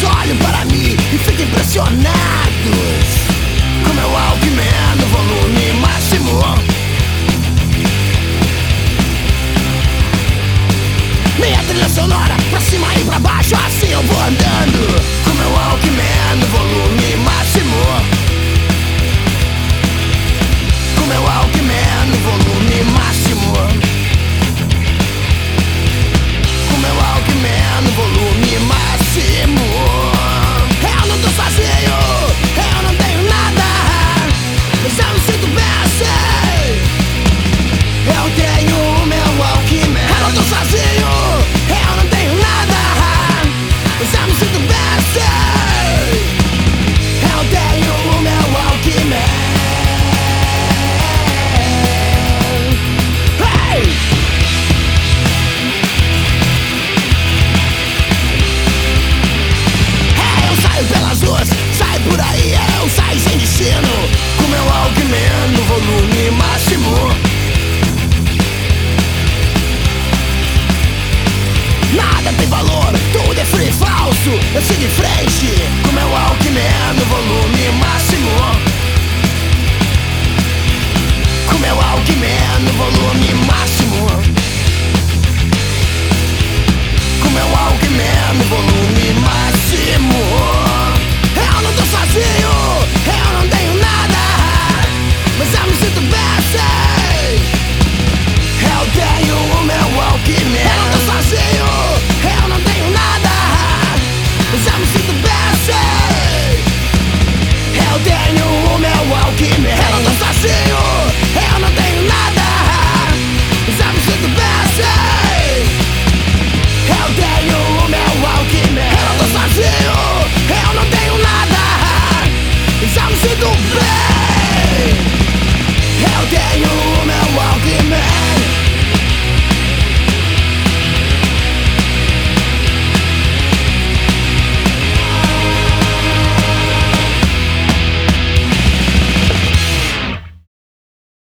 olham para mim e ficam impressionados com meu Walkman no volume máximo. Minha trilha sonora pra cima e pra baixo, assim eu vou andando com meu Walkman no volume máximo. Com meu Walkman no volume máximo. Com meu Walkman no volume máximo. Eu não tô sozinho, eu não tenho nada, mas eu me sinto bem assim. Eu tenho o meu Walkman. Eu não tô sozinho, eu não tenho nada, mas eu me sinto bem assim. Eu tenho o meu Walkman. Hey! Eu saio pelas ruas, saio por aí, eu saio sem destino, com meu Walkman no volume máximo. Nada tem valor, tudo é free e falso. Eu sigo em frente,